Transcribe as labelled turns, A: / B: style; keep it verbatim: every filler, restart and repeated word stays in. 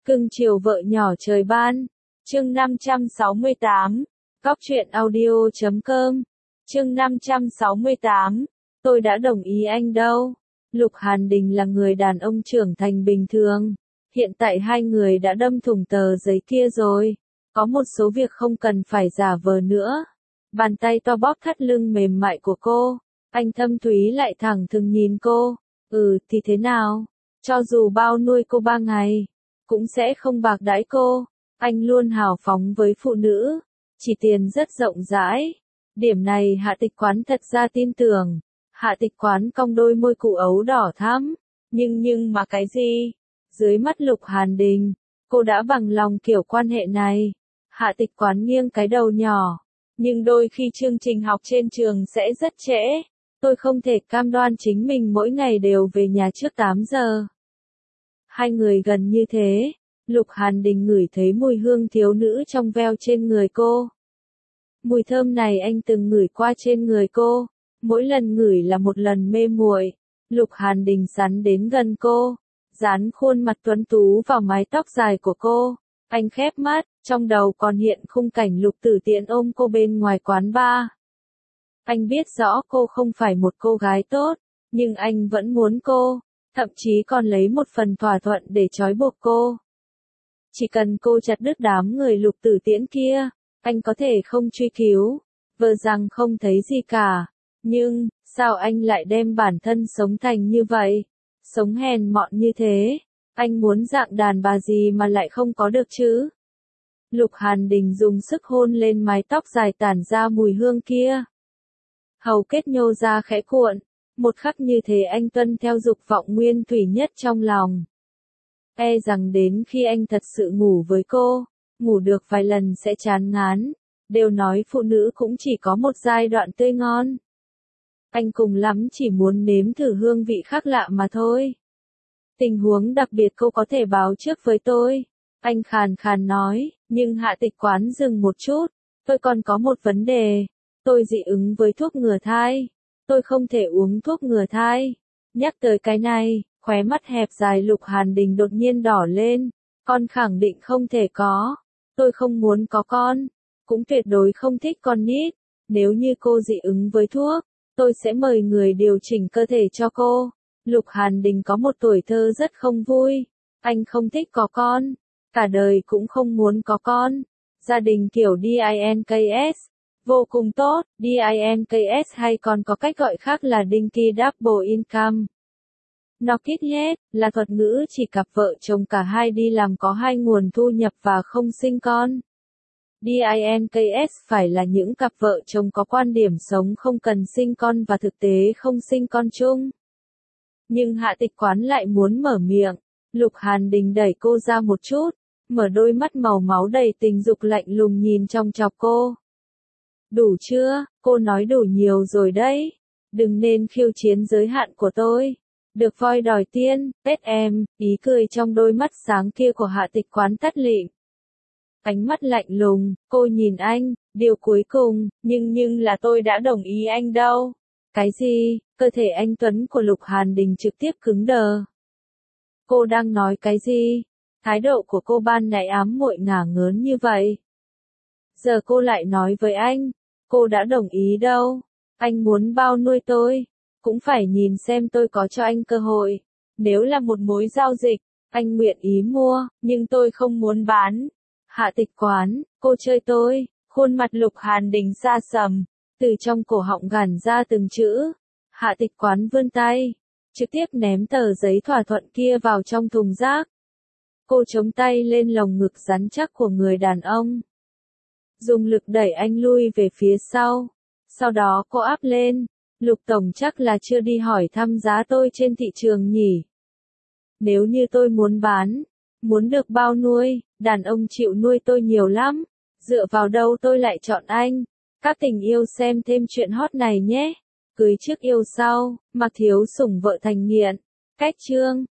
A: Cưng chiều vợ nhỏ trời ban. Chương năm trăm sáu mươi tám. Góc truyện audio chấm com. Chương năm trăm sáu mươi tám. Tôi đã đồng ý anh đâu. Lục Hàn Đình là người đàn ông trưởng thành bình thường. Hiện tại hai người đã đâm thủng tờ giấy kia rồi. Có một số việc không cần phải giả vờ nữa. Bàn tay to bóp thắt lưng mềm mại của cô. Anh thâm thúy lại thẳng thừng nhìn cô. Ừ thì thế nào? Cho dù bao nuôi cô ba ngày, cũng sẽ không bạc đãi cô. Anh luôn hào phóng với phụ nữ. Chỉ tiền rất rộng rãi. Điểm này Hạ Tịch Quán thật ra tin tưởng. Hạ Tịch Quán cong đôi môi cụ ấu đỏ thắm. Nhưng nhưng mà cái gì? Dưới mắt Lục Hàn Đình, cô đã bằng lòng kiểu quan hệ này. Hạ Tịch Quán nghiêng cái đầu nhỏ. Nhưng đôi khi chương trình học trên trường sẽ rất trễ. Tôi không thể cam đoan chính mình mỗi ngày đều về nhà trước tám giờ. Hai người gần như thế. Lục Hàn Đình ngửi thấy mùi hương thiếu nữ trong veo trên người cô. Mùi thơm này anh từng ngửi qua trên người cô. Mỗi lần ngửi là một lần mê muội. Lục Hàn Đình sắn đến gần cô, dán khuôn mặt tuấn tú vào mái tóc dài của cô. Anh khép mắt, trong đầu còn hiện khung cảnh Lục Tử Tiễn ôm cô bên ngoài quán bar. Anh biết rõ cô không phải một cô gái tốt, nhưng anh vẫn muốn cô, thậm chí còn lấy một phần thỏa thuận để trói buộc cô. Chỉ cần cô chặt đứt đám người Lục Tử Tiễn kia, anh có thể không truy cứu, vờ rằng không thấy gì cả. Nhưng, sao anh lại đem bản thân sống thành như vậy? Sống hèn mọn như thế, anh muốn dạng đàn bà gì mà lại không có được chứ? Lục Hàn Đình dùng sức hôn lên mái tóc dài tản ra mùi hương kia. Hầu kết nhô ra khẽ cuộn, một khắc như thế anh tuân theo dục vọng nguyên thủy nhất trong lòng. E rằng đến khi anh thật sự ngủ với cô, ngủ được vài lần sẽ chán ngán, đều nói phụ nữ cũng chỉ có một giai đoạn tươi ngon. Anh cùng lắm chỉ muốn nếm thử hương vị khác lạ mà thôi. Tình huống đặc biệt cô có thể báo trước với tôi. Anh khàn khàn nói, nhưng Hạ Tịch Quán dừng một chút. Tôi còn có một vấn đề. Tôi dị ứng với thuốc ngừa thai. Tôi không thể uống thuốc ngừa thai. Nhắc tới cái này, khóe mắt hẹp dài Lục Hàn Đình đột nhiên đỏ lên. Con khẳng định không thể có. Tôi không muốn có con. Cũng tuyệt đối không thích con nít. Nếu như cô dị ứng với thuốc, tôi sẽ mời người điều chỉnh cơ thể cho cô. Lục Hàn Đình có một tuổi thơ rất không vui. Anh không thích có con. Cả đời cũng không muốn có con. Gia đình kiểu Dink's. Vô cùng tốt. Dink's hay còn có cách gọi khác là Dinky Double Income. Knock it head là thuật ngữ chỉ cặp vợ chồng cả hai đi làm có hai nguồn thu nhập và không sinh con. Dink's phải là những cặp vợ chồng có quan điểm sống không cần sinh con và thực tế không sinh con chung. Nhưng Hạ Tịch Quán lại muốn mở miệng. Lục Hàn Đình đẩy cô ra một chút, mở đôi mắt màu máu đầy tình dục lạnh lùng nhìn trong chọc cô. Đủ chưa? Cô nói đủ nhiều rồi đấy. Đừng nên khiêu chiến giới hạn của tôi. Được voi đòi tiên, pet em, ý cười trong đôi mắt sáng kia của Hạ Tịch Quán tắt lịm. Ánh mắt lạnh lùng, cô nhìn anh, điều cuối cùng, nhưng nhưng là tôi đã đồng ý anh đâu. Cái gì? Cơ thể anh tuấn của Lục Hàn Đình trực tiếp cứng đờ. Cô đang nói cái gì? Thái độ của cô ban nãy ám muội ngả ngớn như vậy. Giờ cô lại nói với anh, cô đã đồng ý đâu. Anh muốn bao nuôi tôi, cũng phải nhìn xem tôi có cho anh cơ hội. Nếu là một mối giao dịch, anh nguyện ý mua, nhưng tôi không muốn bán. Hạ Tịch Quán, cô chơi tôi. Khuôn mặt Lục Hàn Đình xa sầm, từ trong cổ họng gằn ra từng chữ. Hạ Tịch Quán vươn tay, trực tiếp ném tờ giấy thỏa thuận kia vào trong thùng rác. Cô chống tay lên lồng ngực rắn chắc của người đàn ông, dùng lực đẩy anh lui về phía sau. Sau đó cô áp lên. Lục Tổng chắc là chưa đi hỏi thăm giá tôi trên thị trường nhỉ? Nếu như tôi muốn bán, muốn được bao nuôi, đàn ông chịu nuôi tôi nhiều lắm. Dựa vào đâu tôi lại chọn anh? Các tình yêu xem thêm chuyện hot này nhé. Cưới trước yêu sau, Mặc Thiếu Sủng vợ thành nghiện. Cách chương